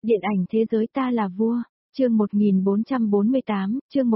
Điện ảnh thế giới ta là vua, chương 1448,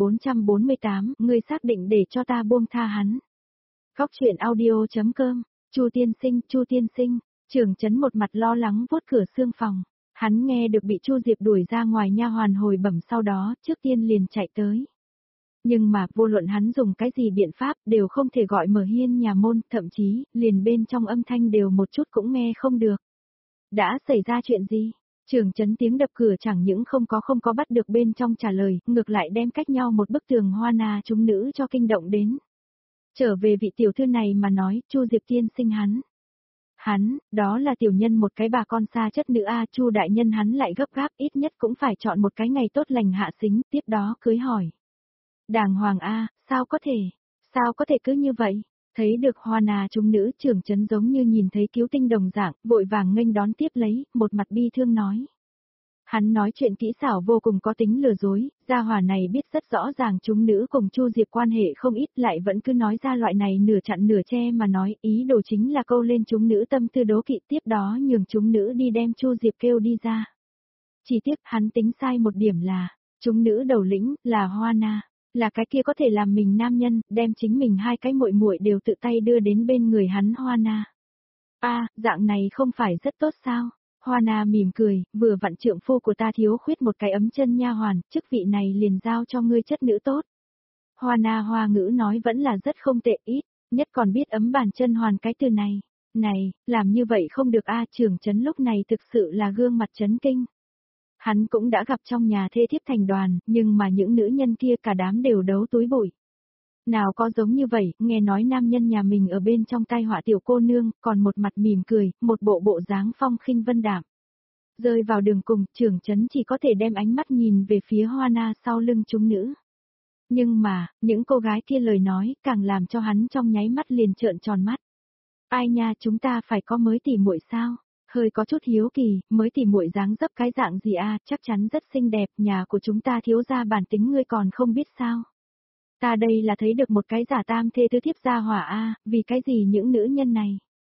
ngươi xác định để cho ta buông tha hắn. Góc truyện audio.com, Chu tiên sinh, Trường Chấn một mặt lo lắng vuốt cửa xương phòng. Hắn nghe được bị Chu Diệp đuổi ra ngoài nha hoàn hồi bẩm sau đó, trước tiên liền chạy tới. Nhưng mà, vô luận hắn dùng cái gì biện pháp đều không thể gọi mở hiên nhà môn, thậm chí, liền bên trong âm thanh đều một chút cũng nghe không được. Đã xảy ra chuyện gì? Trường Chấn tiếng đập cửa chẳng những không có bắt được bên trong trả lời, ngược lại đem cách nhau một bức tường hoa na chúng nữ cho kinh động đến. Trở về vị tiểu thư này mà nói, Chu Diệp tiên sinh hắn, đó là tiểu nhân một cái bà con xa chất nữ a, Chu đại nhân hắn lại gấp gáp, ít nhất cũng phải chọn một cái ngày tốt lành hạ xính, tiếp đó cưới hỏi. Đàng hoàng a, sao có thể cứ như vậy? Thấy được hoa na chúng nữ, Trường Chấn giống như nhìn thấy cứu tinh đồng dạng, vội vàng nghênh đón tiếp lấy, một mặt bi thương nói. Hắn nói chuyện kỹ xảo vô cùng có tính lừa dối, gia hỏa này biết rất rõ ràng chúng nữ cùng Chu Diệp quan hệ không ít, lại vẫn cứ nói ra loại này nửa chặn nửa che mà nói, ý đồ chính là câu lên chúng nữ tâm tư đố kỵ, tiếp đó nhường chúng nữ đi đem Chu Diệp kêu đi ra. Chỉ tiếc hắn tính sai một điểm là, chúng nữ đầu lĩnh là Hoa Na, là cái kia có thể làm mình nam nhân, đem chính mình hai cái muội muội đều tự tay đưa đến bên người hắn Hoa Na. Dạng này không phải rất tốt sao? Hoa Na mỉm cười, vừa vặn trượng phu của ta thiếu khuyết một cái ấm chân nha hoàn, chức vị này liền giao cho ngươi chất nữ tốt. Hoa Na hoa ngữ nói vẫn là rất không tệ, ít nhất còn biết ấm bàn chân hoàn cái từ này. Này, làm như vậy không được Trường Chấn lúc này thực sự là gương mặt chấn kinh. Hắn cũng đã gặp trong nhà thê thiếp thành đoàn, nhưng mà những nữ nhân kia cả đám đều đấu túi bụi. Nào có giống như vậy, nghe nói nam nhân nhà mình ở bên trong tai họa tiểu cô nương, còn một mặt mỉm cười, một bộ dáng phong khinh vân đạm. Rơi vào đường cùng, Trường Chấn chỉ có thể đem ánh mắt nhìn về phía Hoa Na sau lưng chúng nữ. Nhưng mà, những cô gái kia lời nói, càng làm cho hắn trong nháy mắt liền trợn tròn mắt. Ai nha, chúng ta phải có mới tỉ muội sao? Hơi có chút hiếu kỳ, mới tỉ muội dáng dấp cái dạng gì chắc chắn rất xinh đẹp, nhà của chúng ta thiếu gia bản tính ngươi còn không biết sao? Ta đây là thấy được một cái giả tam thê tứ thiếp gia hỏa vì cái gì những nữ nhân này?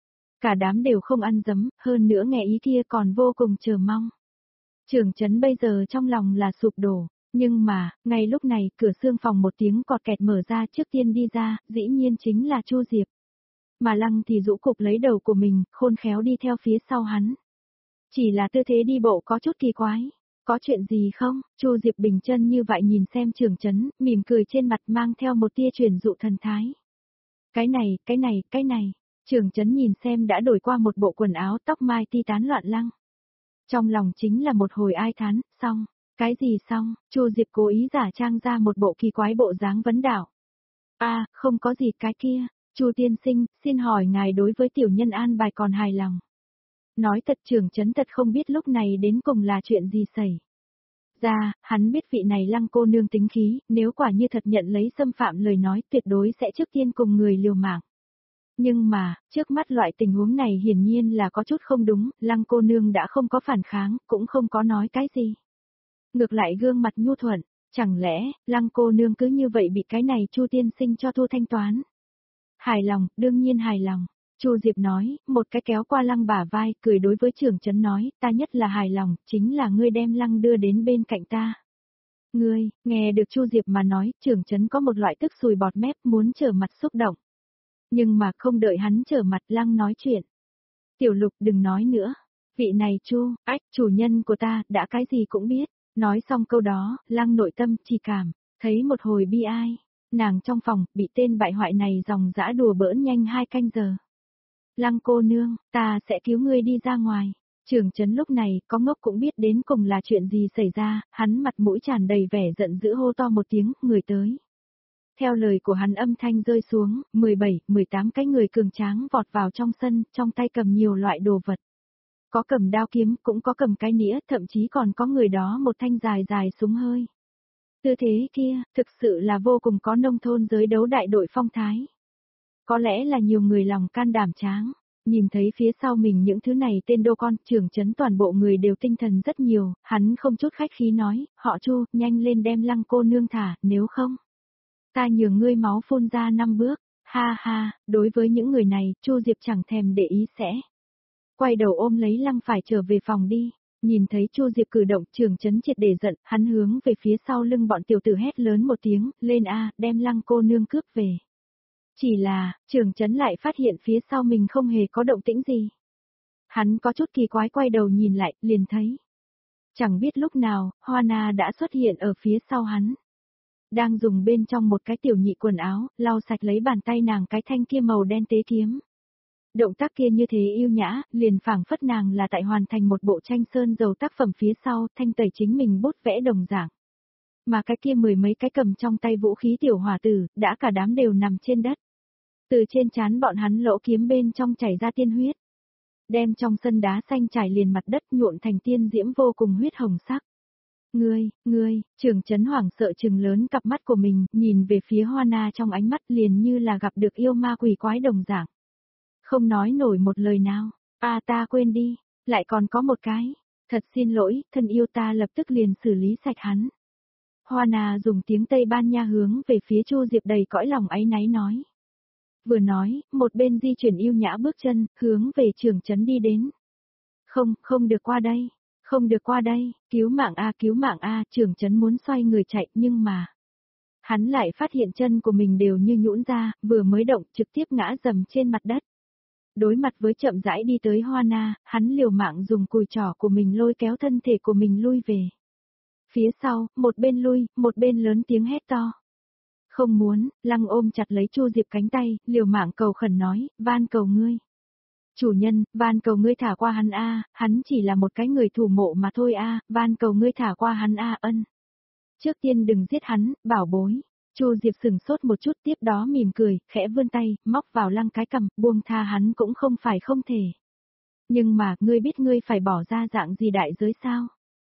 Cả đám đều không ăn dấm, hơn nữa nghe ý kia còn vô cùng chờ mong. Trường Chấn bây giờ trong lòng là sụp đổ, nhưng mà, ngay lúc này, cửa xương phòng một tiếng cọt kẹt mở ra, trước tiên đi ra, dĩ nhiên chính là Chu Diệp. Mà Lăng thì rũ cục lấy đầu của mình, khôn khéo đi theo phía sau hắn. Chỉ là tư thế đi bộ có chút kỳ quái. Có chuyện gì không? Chu Diệp bình chân như vậy nhìn xem Trường Chấn, mỉm cười trên mặt mang theo một tia truyền dụ thần thái. Cái này. Trường Chấn nhìn xem đã đổi qua một bộ quần áo tóc mai ti tán loạn lăng. Trong lòng chính là một hồi ai thán, xong. Cái gì xong? Chu Diệp cố ý giả trang ra một bộ kỳ quái bộ dáng vấn đảo. Không có gì cái kia. Chu tiên sinh, xin hỏi ngài đối với tiểu nhân an bài còn hài lòng. Nói thật Trường Chấn thật không biết lúc này đến cùng là chuyện gì xảy ra, hắn biết vị này Lăng cô nương tính khí, nếu quả như thật nhận lấy xâm phạm lời nói tuyệt đối sẽ trước tiên cùng người liều mạng. Nhưng mà, trước mắt loại tình huống này hiển nhiên là có chút không đúng, Lăng cô nương đã không có phản kháng, cũng không có nói cái gì. Ngược lại gương mặt nhu thuận, chẳng lẽ, Lăng cô nương cứ như vậy bị cái này Chu tiên sinh cho thu thanh toán? Hài lòng, đương nhiên hài lòng. Chu Diệp nói, một cái kéo qua Lăng bả vai, cười đối với Trường Chấn nói, ta nhất là hài lòng, chính là ngươi đem Lăng đưa đến bên cạnh ta. Ngươi, nghe được Chu Diệp mà nói, Trường Chấn có một loại tức sùi bọt mép muốn trở mặt xúc động. Nhưng mà không đợi hắn trở mặt Lăng nói chuyện. Tiểu Lục đừng nói nữa. Vị này Chu, chủ nhân của ta, đã cái gì cũng biết. Nói xong câu đó, Lăng nội tâm chỉ cảm, thấy một hồi bi ai. Nàng trong phòng, bị tên bại hoại này dòng dã đùa bỡn nhanh 2 canh giờ. Lăng cô nương, ta sẽ cứu ngươi đi ra ngoài. Trường Chấn lúc này, có ngốc cũng biết đến cùng là chuyện gì xảy ra, hắn mặt mũi tràn đầy vẻ giận dữ hô to một tiếng, người tới. Theo lời của hắn âm thanh rơi xuống, 17, 18 cái người cường tráng vọt vào trong sân, trong tay cầm nhiều loại đồ vật. Có cầm đao kiếm, cũng có cầm cái nĩa, thậm chí còn có người đó một thanh dài dài súng hơi. Tư thế kia, thực sự là vô cùng có nông thôn giới đấu đại đội phong thái. Có lẽ là nhiều người lòng can đảm tráng, nhìn thấy phía sau mình những thứ này tên đô con, Trường Chấn toàn bộ người đều tinh thần rất nhiều, hắn không chút khách khí nói, họ Chu, nhanh lên đem Lăng cô nương thả, nếu không. Ta nhường ngươi máu phun ra 5 bước, ha, đối với những người này, Chu Diệp chẳng thèm để ý sẽ. Quay đầu ôm lấy Lăng phải trở về phòng đi, Nhìn thấy Chu Diệp cử động, Trường Chấn triệt để giận, hắn hướng về phía sau lưng bọn tiểu tử hét lớn một tiếng, lên a, đem Lăng cô nương cướp về. Chỉ là, Trường Chấn lại phát hiện phía sau mình không hề có động tĩnh gì. Hắn có chút kỳ quái quay đầu nhìn lại, liền thấy. Chẳng biết lúc nào, Hoa Na đã xuất hiện ở phía sau hắn. Đang dùng bên trong một cái tiểu nhị quần áo, lau sạch lấy bàn tay nàng cái thanh kia màu đen tế kiếm. Động tác kia như thế yêu nhã, liền phảng phất nàng là tại hoàn thành một bộ tranh sơn dầu tác phẩm phía sau, thanh tẩy chính mình bút vẽ đồng dạng. Mà cái kia mười mấy cái cầm trong tay vũ khí tiểu hỏa tử, đã cả đám đều nằm trên đất. Từ trên trán bọn hắn lỗ kiếm bên trong chảy ra tiên huyết. Đem trong sân đá xanh trải liền mặt đất nhuộn thành tiên diễm vô cùng huyết hồng sắc. Ngươi, Trường Chấn hoảng sợ trừng lớn cặp mắt của mình, nhìn về phía Hoa Na trong ánh mắt liền như là gặp được yêu ma quỷ quái đồng dạng. Không nói nổi một lời nào, ta quên đi, lại còn có một cái, thật xin lỗi, thân yêu ta lập tức liền xử lý sạch hắn. Hoa Na dùng tiếng Tây Ban Nha hướng về phía Chu Diệp đầy cõi lòng áy náy nói. Vừa nói, một bên di chuyển yêu nhã bước chân, hướng về Trường Chấn đi đến. Không được qua đây, không được qua đây, cứu mạng a, Trường Chấn muốn xoay người chạy nhưng mà. Hắn lại phát hiện chân của mình đều như nhũn ra, vừa mới động trực tiếp ngã dầm trên mặt đất. Đối mặt với chậm rãi đi tới Hoa Na, hắn liều mạng dùng cùi trỏ của mình lôi kéo thân thể của mình lui về. Phía sau, một bên lui, một bên lớn tiếng hét to. Không muốn, Lăng ôm chặt lấy Chu Diệp cánh tay, liều mạng cầu khẩn nói, van cầu ngươi. Chủ nhân, van cầu ngươi thả qua hắn a, hắn chỉ là một cái người thủ mộ mà thôi a, van cầu ngươi thả qua hắn a, ân. Trước tiên đừng giết hắn, bảo bối. Chu Diệp sừng sốt một chút tiếp đó mỉm cười, khẽ vươn tay, móc vào Lăng cái cằm, buông tha hắn cũng không phải không thể. Nhưng mà, ngươi biết ngươi phải bỏ ra dạng gì đại giới sao?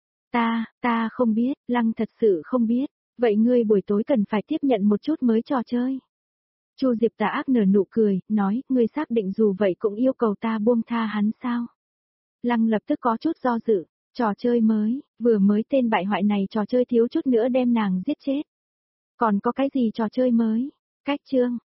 Ta không biết, Lăng thật sự không biết. Vậy ngươi buổi tối cần phải tiếp nhận một chút mới trò chơi. Chu Diệp tà ác nở nụ cười, nói, ngươi xác định dù vậy cũng yêu cầu ta buông tha hắn sao? Lăng lập tức có chút do dự, trò chơi mới, vừa mới tên bại hoại này trò chơi thiếu chút nữa đem nàng giết chết. Còn có cái gì trò chơi mới? Cách chương,